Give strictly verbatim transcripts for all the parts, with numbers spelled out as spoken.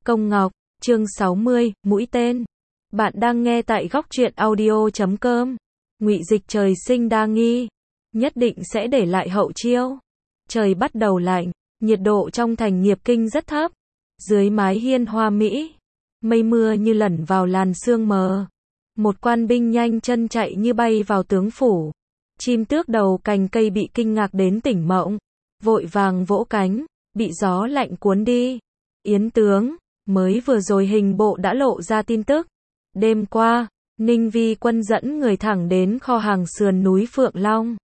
Công Ngọc, chương sáu mươi, mũi tên. Bạn đang nghe tại góc truyện audio chấm com. Ngụy Dịch trời sinh đa nghi, nhất định sẽ để lại hậu chiêu. Trời bắt đầu lạnh, nhiệt độ trong thành Nghiệp Kinh rất thấp. Dưới mái hiên hoa mỹ, mây mưa như lẩn vào làn sương mờ. Một quan binh nhanh chân chạy như bay vào tướng phủ. Chim tước đầu cành cây bị kinh ngạc đến tỉnh mộng, vội vàng vỗ cánh, bị gió lạnh cuốn đi. Yến tướng, mới vừa rồi hình bộ đã lộ ra tin tức. Đêm qua, Ninh Vi Quân dẫn người thẳng đến kho hàng sườn núi Phượng Long.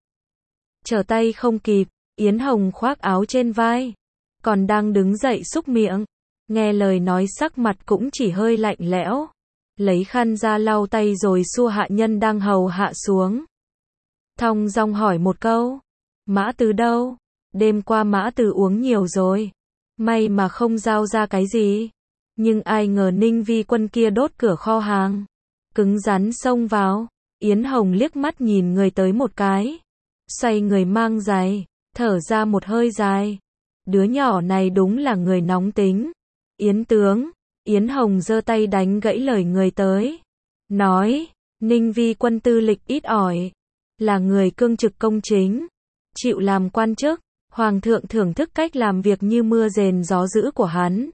Trở tay không kịp, Yến Hồng khoác áo trên vai, còn đang đứng dậy xúc miệng, nghe lời nói sắc mặt cũng chỉ hơi lạnh lẽo. Lấy khăn ra lau tay rồi xua hạ nhân đang hầu hạ xuống. Thong dong hỏi một câu, Mã Từ đâu? Đêm qua Mã Từ uống nhiều rồi, may mà không giao ra cái gì. Nhưng ai ngờ Ninh Vi Quân kia đốt cửa kho hàng, cứng rắn xông vào. Yến Hồng liếc mắt nhìn người tới một cái, xoay người mang giày, thở ra một hơi dài. Đứa nhỏ này đúng là người nóng tính. Yến tướng, Yến Hồng giơ tay đánh gãy lời người tới, nói, Ninh Vi Quân tư lịch ít ỏi, là người cương trực công chính, chịu làm quan chức. Hoàng thượng thưởng thức cách làm việc như mưa rền gió dữ của hắn.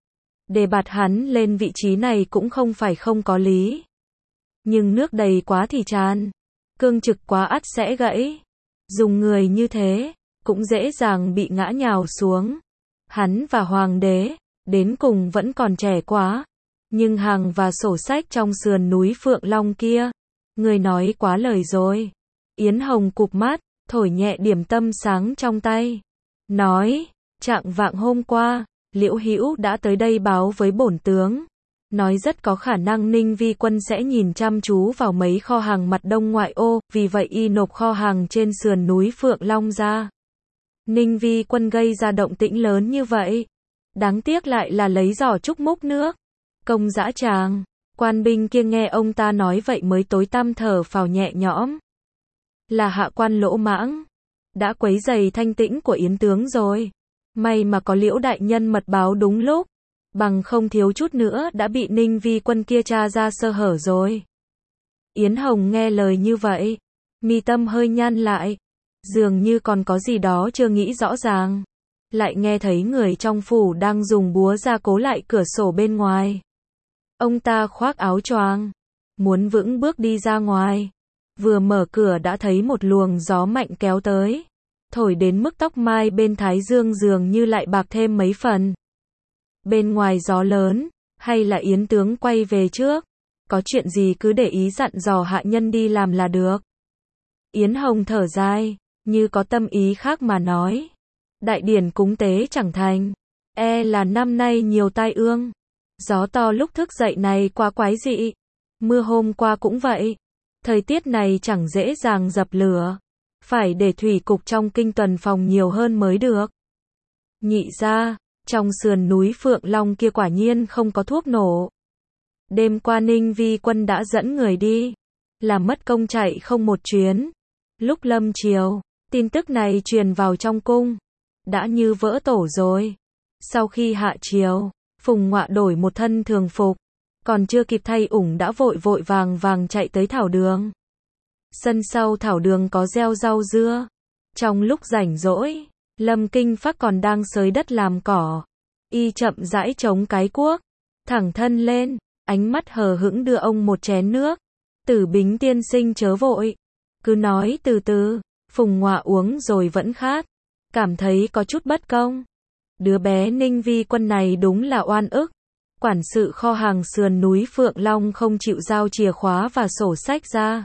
Đề bạt hắn lên vị trí này cũng không phải không có lý. Nhưng nước đầy quá thì tràn, cương trực quá ắt sẽ gãy. Dùng người như thế, cũng dễ dàng bị ngã nhào xuống. Hắn và hoàng đế, đến cùng vẫn còn trẻ quá. Nhưng hàng và sổ sách trong sườn núi Phượng Long kia, người nói quá lời rồi. Yến Hồng cụp mắt, thổi nhẹ điểm tâm sáng trong tay, nói, trạng vạng hôm qua, Liễu Hữu đã tới đây báo với bổn tướng, nói rất có khả năng Ninh Vi Quân sẽ nhìn chăm chú vào mấy kho hàng mặt đông ngoại ô, vì vậy y nộp kho hàng trên sườn núi Phượng Long ra. Ninh Vi Quân gây ra động tĩnh lớn như vậy, đáng tiếc lại là lấy giỏ trúc múc nước. Công dã tràng, quan binh kia nghe ông ta nói vậy mới tối tăm thở phào nhẹ nhõm. Là hạ quan lỗ mãng, đã quấy rầy thanh tĩnh của Yến tướng rồi. May mà có Liễu đại nhân mật báo đúng lúc, bằng không thiếu chút nữa đã bị Ninh Vi Quân kia tra ra sơ hở rồi. Yến Hồng nghe lời như vậy, mi tâm hơi nhăn lại, dường như còn có gì đó chưa nghĩ rõ ràng. Lại nghe thấy người trong phủ đang dùng búa gia cố lại cửa sổ bên ngoài. Ông ta khoác áo choàng, muốn vững bước đi ra ngoài. Vừa mở cửa đã thấy một luồng gió mạnh kéo tới, thổi đến mức tóc mai bên thái dương dường như lại bạc thêm mấy phần. Bên ngoài gió lớn, hay là Yến tướng quay về trước? Có chuyện gì cứ để ý dặn dò hạ nhân đi làm là được. Yến Hồng thở dài, như có tâm ý khác mà nói. Đại điển cúng tế chẳng thành, e là năm nay nhiều tai ương. Gió to lúc thức dậy này quá quái dị. Mưa hôm qua cũng vậy. Thời tiết này chẳng dễ dàng dập lửa, phải để thủy cục trong kinh tuần phòng nhiều hơn mới được. Nhị ra, trong sườn núi Phượng Long kia quả nhiên không có thuốc nổ. Đêm qua Ninh Vi Quân đã dẫn người đi, làm mất công chạy không một chuyến. Lúc lâm chiều, tin tức này truyền vào trong cung, đã như vỡ tổ rồi. Sau khi hạ chiều, Phùng Ngọa đổi một thân thường phục, còn chưa kịp thay ủng đã vội vội vàng vàng chạy tới thảo đường. Sân sau thảo đường có gieo rau dưa. Trong lúc rảnh rỗi, Lâm Kinh Phác còn đang xới đất làm cỏ. Y chậm rãi chống cái cuốc, thẳng thân lên, ánh mắt hờ hững đưa ông một chén nước. Tử Bính tiên sinh chớ vội, cứ nói từ từ. Phùng Ngọa uống rồi vẫn khát, cảm thấy có chút bất công. Đứa bé Ninh Vi Quân này đúng là oan ức. Quản sự kho hàng sườn núi Phượng Long không chịu giao chìa khóa và sổ sách ra.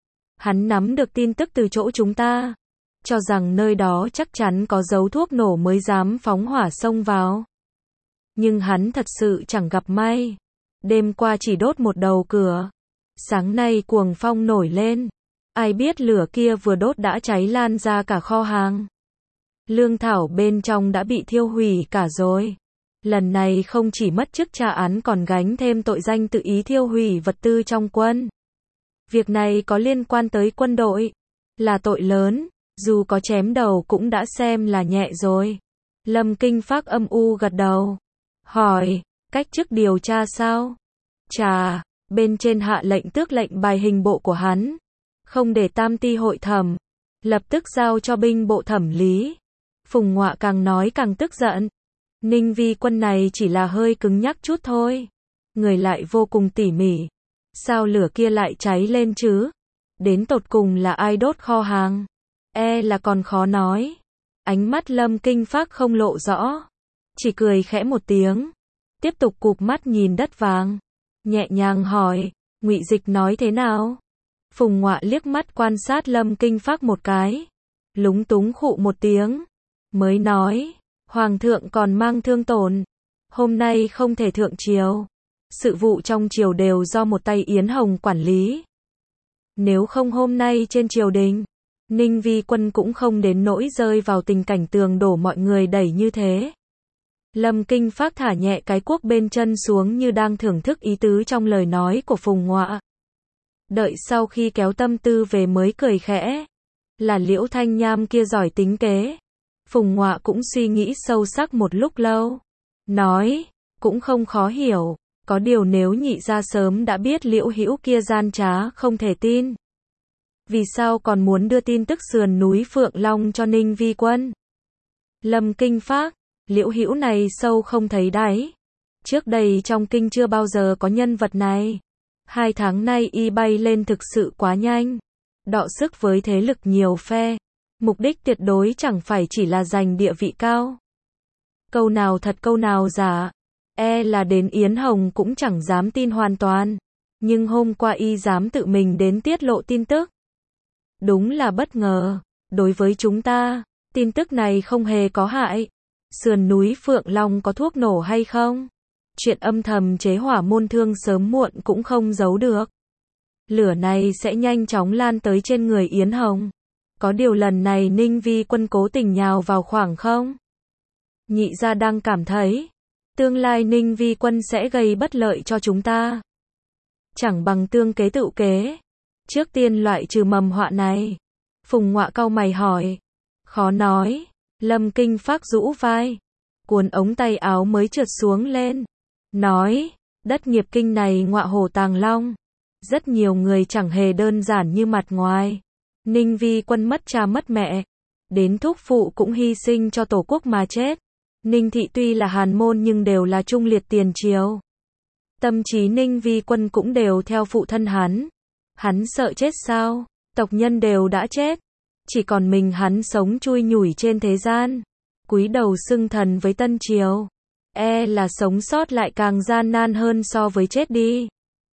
Hắn nắm được tin tức từ chỗ chúng ta, cho rằng nơi đó chắc chắn có dấu thuốc nổ mới dám phóng hỏa xông vào. Nhưng hắn thật sự chẳng gặp may. Đêm qua chỉ đốt một đầu cửa, sáng nay cuồng phong nổi lên. Ai biết lửa kia vừa đốt đã cháy lan ra cả kho hàng. Lương thảo bên trong đã bị thiêu hủy cả rồi. Lần này không chỉ mất chức tra án còn gánh thêm tội danh tự ý thiêu hủy vật tư trong quân. Việc này có liên quan tới quân đội, là tội lớn, dù có chém đầu cũng đã xem là nhẹ rồi. Lâm Kinh Phác âm u gật đầu, hỏi, Cách chức điều tra sao? Chà, bên trên hạ lệnh tước lệnh bài hình bộ của hắn. Không để tam ti hội thẩm. Lập tức giao cho binh bộ thẩm lý. Phùng Ngọa càng nói càng tức giận. Ninh Vi Quân này chỉ là hơi cứng nhắc chút thôi. Người lại vô cùng tỉ mỉ. Sao lửa kia lại cháy lên chứ? Đến tột cùng là ai đốt kho hàng? E là còn khó nói. Ánh mắt Lâm Kinh Phác không lộ rõ. Chỉ cười khẽ một tiếng. Tiếp tục cụp mắt nhìn đất vàng. Nhẹ nhàng hỏi, Ngụy Dịch nói thế nào? Phùng Ngọa liếc mắt quan sát Lâm Kinh Phác một cái. Lúng túng khụ một tiếng. Mới nói, Hoàng thượng còn mang thương tổn. Hôm nay không thể thượng triều. Sự vụ trong triều đều do một tay Yến Hồng quản lý. Nếu không hôm nay trên triều đình, Ninh Vi Quân cũng không đến nỗi rơi vào tình cảnh tường đổ mọi người đẩy như thế. Lâm Kinh Phác thả nhẹ cái cuốc bên chân xuống như đang thưởng thức ý tứ trong lời nói của Phùng Ngọa. Đợi sau khi kéo tâm tư về mới cười khẽ. Là Liễu Thanh Nham kia giỏi tính kế. Phùng Ngọa cũng suy nghĩ sâu sắc một lúc lâu. Nói, cũng không khó hiểu. Có điều nếu nhị gia sớm đã biết Liễu Hữu kia gian trá không thể tin. Vì sao còn muốn đưa tin tức sườn núi Phượng Long cho Ninh Vi Quân? Lâm Kinh Phác, Liễu Hữu này sâu không thấy đáy. Trước đây trong kinh chưa bao giờ có nhân vật này. Hai tháng nay y bay lên thực sự quá nhanh. Đọ sức với thế lực nhiều phe. Mục đích tuyệt đối chẳng phải chỉ là giành địa vị cao. Câu nào thật câu nào giả. E là đến Yến Hồng cũng chẳng dám tin hoàn toàn. Nhưng hôm qua y dám tự mình đến tiết lộ tin tức. Đúng là bất ngờ. Đối với chúng ta, tin tức này không hề có hại. Sườn núi Phượng Long có thuốc nổ hay không? Chuyện âm thầm chế hỏa môn thương sớm muộn cũng không giấu được. Lửa này sẽ nhanh chóng lan tới trên người Yến Hồng. Có điều lần này Ninh Vi Quân cố tình nhào vào khoảng không? Nhị gia đang cảm thấy tương lai Ninh Vi Quân sẽ gây bất lợi cho chúng ta. Chẳng bằng tương kế tự kế. Trước tiên loại trừ mầm họa này. Phùng Ngọa cau mày hỏi. Khó nói. Lâm Kinh Phác rũ vai. Cuốn ống tay áo mới trượt xuống lên. Nói. Đất nghiệp kinh này ngọa hổ tàng long. Rất nhiều người chẳng hề đơn giản như mặt ngoài. Ninh Vi Quân mất cha mất mẹ. Đến thúc phụ cũng hy sinh cho tổ quốc mà chết. Ninh thị tuy là hàn môn nhưng đều là trung liệt tiền triều. Tâm trí Ninh Vi Quân cũng đều theo phụ thân hắn. Hắn sợ chết sao? Tộc nhân đều đã chết. Chỉ còn mình hắn sống chui nhủi trên thế gian. Cúi đầu xưng thần với tân triều. E là sống sót lại càng gian nan hơn so với chết đi.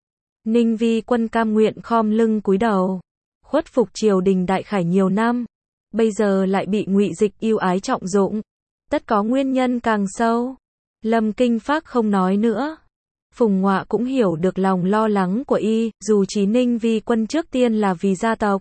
Ninh Vi Quân cam nguyện khom lưng cúi đầu. Khuất phục triều đình đại khải nhiều năm. Bây giờ lại bị Ngụy Dịch yêu ái trọng dụng. Tất có nguyên nhân càng sâu. Lâm Kinh Phác không nói nữa. Phùng Ngọa cũng hiểu được lòng lo lắng của y, dù chí Ninh Vi Quân trước tiên là vì gia tộc.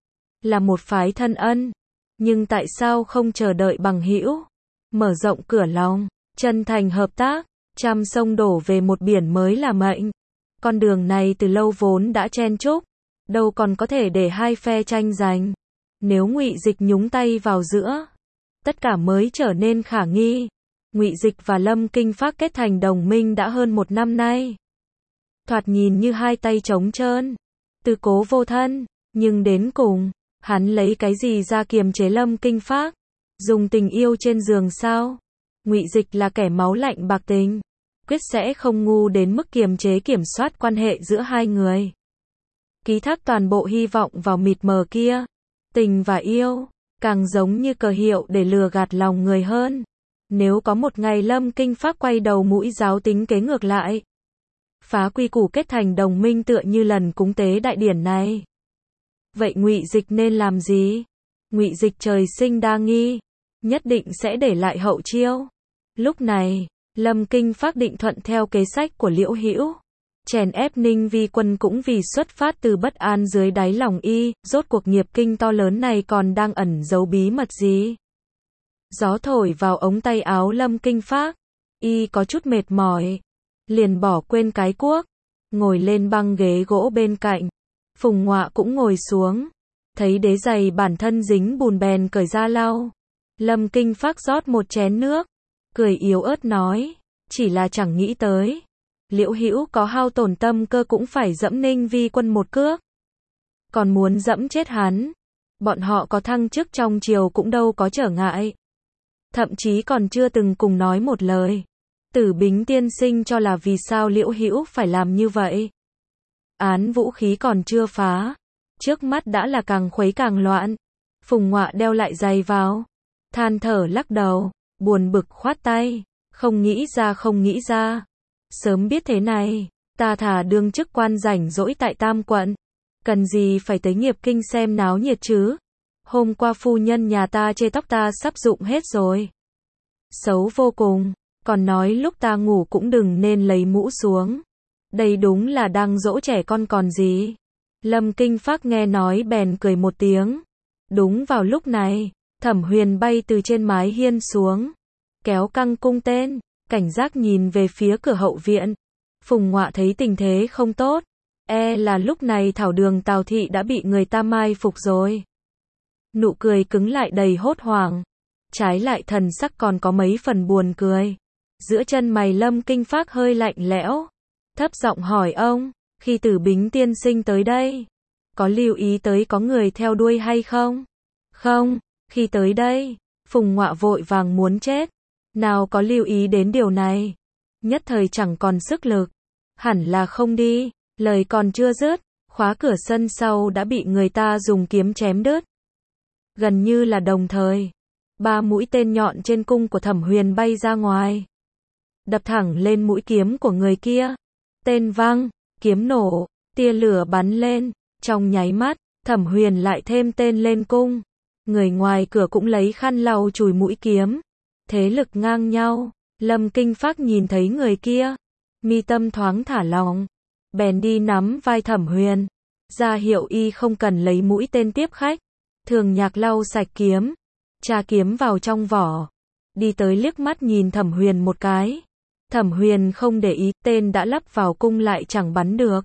Là một phái thân ân. Nhưng tại sao không chờ đợi bằng hữu? Mở rộng cửa lòng, chân thành hợp tác, trăm sông đổ về một biển mới là mệnh. Con đường này từ lâu vốn đã chen chúc. Đâu còn có thể để hai phe tranh giành. Nếu Ngụy Dịch nhúng tay vào giữa, tất cả mới trở nên khả nghi. Ngụy Dịch và Lâm Kinh Phác kết thành đồng minh đã hơn một năm nay. Thoạt nhìn như hai tay trống trơn, tư cố vô thân, nhưng đến cùng, hắn lấy cái gì ra kiềm chế Lâm Kinh Phác? Dùng tình yêu trên giường sao? Ngụy Dịch là kẻ máu lạnh bạc tình, quyết sẽ không ngu đến mức kiềm chế kiểm soát quan hệ giữa hai người. Ký thác toàn bộ hy vọng vào mịt mờ kia. Tình và yêu, càng giống như cờ hiệu để lừa gạt lòng người hơn. Nếu có một ngày Lâm Kinh Phác quay đầu mũi giáo tính kế ngược lại, phá quy củ kết thành đồng minh tựa như lần cúng tế đại điển này, vậy Ngụy Dịch nên làm gì? Ngụy Dịch trời sinh đa nghi, nhất định sẽ để lại hậu chiêu. Lúc này, Lâm Kinh Phác định thuận theo kế sách của Liễu Hữu, chèn ép Ninh Vi Quân cũng vì xuất phát từ bất an dưới đáy lòng y, rốt cuộc nghiệp kinh to lớn này còn đang ẩn giấu bí mật gì? Gió thổi vào ống tay áo Lâm Kinh Phác, y có chút mệt mỏi, liền bỏ quên cái cuốc, ngồi lên băng ghế gỗ bên cạnh. Phùng Ngọa cũng ngồi xuống, thấy đế giày bản thân dính bùn bèn cởi ra lau. Lâm Kinh Phác rót một chén nước, cười yếu ớt nói, chỉ là chẳng nghĩ tới. Liễu Hữu có hao tổn tâm cơ cũng phải dẫm Ninh Vi Quân một cước. Còn muốn dẫm chết hắn. Bọn họ có thăng chức trong triều cũng đâu có trở ngại. Thậm chí còn chưa từng cùng nói một lời. Tử Bính tiên sinh cho là vì sao Liễu Hữu phải làm như vậy. Án vũ khí còn chưa phá. Trước mắt đã là càng khuấy càng loạn. Phùng Ngọa đeo lại giày vào. Than thở lắc đầu. Buồn bực khoát tay. Không nghĩ ra không nghĩ ra. Sớm biết thế này. Ta thà đương chức quan rảnh rỗi tại Tam Quận. Cần gì phải tới Nghiệp Kinh xem náo nhiệt chứ. Hôm qua phu nhân nhà ta chê tóc ta sắp rụng hết rồi. Xấu vô cùng. Còn nói lúc ta ngủ cũng đừng nên lấy mũ xuống. Đây đúng là đang dỗ trẻ con còn gì. Lâm Kinh Phác nghe nói bèn cười một tiếng. Đúng vào lúc này, Thẩm Huyền bay từ trên mái hiên xuống. Kéo căng cung tên, cảnh giác nhìn về phía cửa hậu viện. Phùng Ngọa thấy tình thế không tốt. E là lúc này thảo đường Tào Thị đã bị người ta mai phục rồi. Nụ cười cứng lại đầy hốt hoảng. Trái lại thần sắc còn có mấy phần buồn cười. Giữa chân mày Lâm Kinh Phác hơi lạnh lẽo. Thấp giọng hỏi ông, khi Tử Bính tiên sinh tới đây, có lưu ý tới có người theo đuôi hay không? Không, khi tới đây, Phùng Ngọa vội vàng muốn chết. Nào có lưu ý đến điều này. Nhất thời chẳng còn sức lực. Hẳn là không đi. Lời còn chưa dứt, khóa cửa sân sau đã bị người ta dùng kiếm chém đứt. Gần như là đồng thời, ba mũi tên nhọn trên cung của Thẩm Huyền bay ra ngoài. Đập thẳng lên mũi kiếm của người kia. Tên văng, kiếm nổ, tia lửa bắn lên. Trong nháy mắt, Thẩm Huyền lại thêm tên lên cung. Người ngoài cửa cũng lấy khăn lau chùi mũi kiếm. Thế lực ngang nhau. Lâm Kinh Phác nhìn thấy người kia. Mi tâm thoáng thả lỏng. Bèn đi nắm vai Thẩm Huyền. Ra hiệu y không cần lấy mũi tên tiếp khách. Thường Nhạc lau sạch kiếm. Tra kiếm vào trong vỏ. Đi tới liếc mắt nhìn Thẩm Huyền một cái. Thẩm Huyền không để ý, tên đã lắp vào cung lại chẳng bắn được.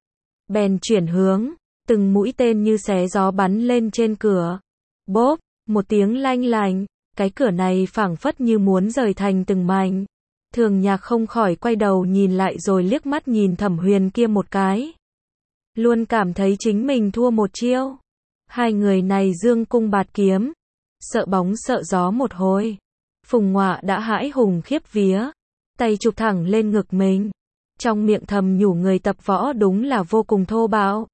Bèn chuyển hướng. Từng mũi tên như xé gió bắn lên trên cửa. Bốp, một tiếng lanh lành. Cái cửa này phảng phất như muốn rời thành từng mảnh. Thường Nhạc không khỏi quay đầu nhìn lại rồi liếc mắt nhìn Thẩm Huyền kia một cái. Luôn cảm thấy chính mình thua một chiêu. Hai người này dương cung bạt kiếm. Sợ bóng sợ gió một hồi. Phùng Ngọa đã hãi hùng khiếp vía. Tay chụp thẳng lên ngực mình. Trong miệng thầm nhủ người tập võ đúng là vô cùng thô bạo.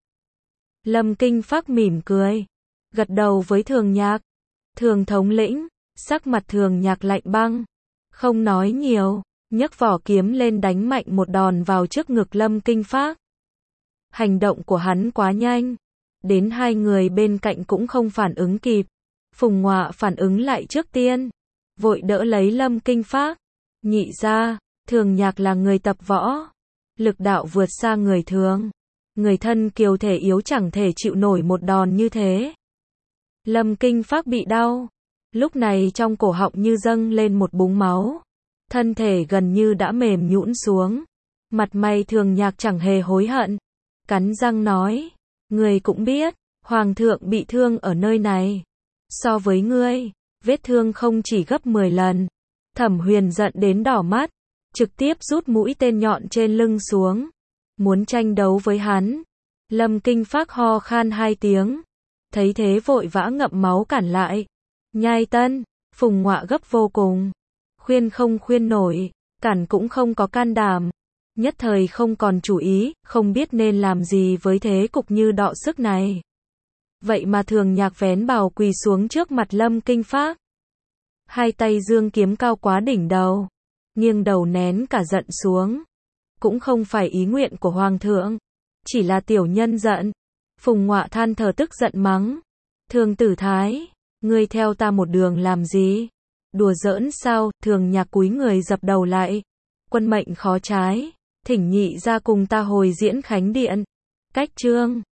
Lâm Kinh Phác mỉm cười. Gật đầu với Thường Nhạc. Thường thống lĩnh. Sắc mặt Thường Nhạc lạnh băng. Không nói nhiều. Nhấc vỏ kiếm lên đánh mạnh một đòn vào trước ngực Lâm Kinh Phác. Hành động của hắn quá nhanh. Đến hai người bên cạnh cũng không phản ứng kịp. Phùng Ngọa phản ứng lại trước tiên. Vội đỡ lấy Lâm Kinh Phác. Nhị ra, Thường Nhạc là người tập võ. Lực đạo vượt xa người thường. Người thân kiều thể yếu chẳng thể chịu nổi một đòn như thế. Lâm Kinh Phác bị đau. Lúc này trong cổ họng như dâng lên một búng máu. Thân thể gần như đã mềm nhũn xuống. Mặt mày Thường Nhạc chẳng hề hối hận. Cắn răng nói. Ngươi cũng biết, Hoàng thượng bị thương ở nơi này. So với ngươi, vết thương không chỉ gấp mười lần. Thẩm Huyền giận đến đỏ mắt. Trực tiếp rút mũi tên nhọn trên lưng xuống. Muốn tranh đấu với hắn. Lâm Kinh Phác ho khan hai tiếng. Thấy thế vội vã ngậm máu cản lại. Nhai Tân, Phùng Ngọa gấp vô cùng. Khuyên không khuyên nổi, cản cũng không có can đảm. Nhất thời không còn chủ ý, không biết nên làm gì với thế cục như đọ sức này. Vậy mà Thường Nhạc vén bào quỳ xuống trước mặt Lâm Kinh Phác. Hai tay dương kiếm cao quá đỉnh đầu. Nghiêng đầu nén cả giận xuống. Cũng không phải ý nguyện của Hoàng thượng. Chỉ là tiểu nhân giận. Phùng Ngọa than thở tức giận mắng. Thường tử thái, ngươi theo ta một đường làm gì? Đùa giỡn sao? Thường Nhạc cúi người dập đầu lại. Quân mệnh khó trái. Thỉnh nhị ra cùng ta hồi diễn khánh điện. Cách chương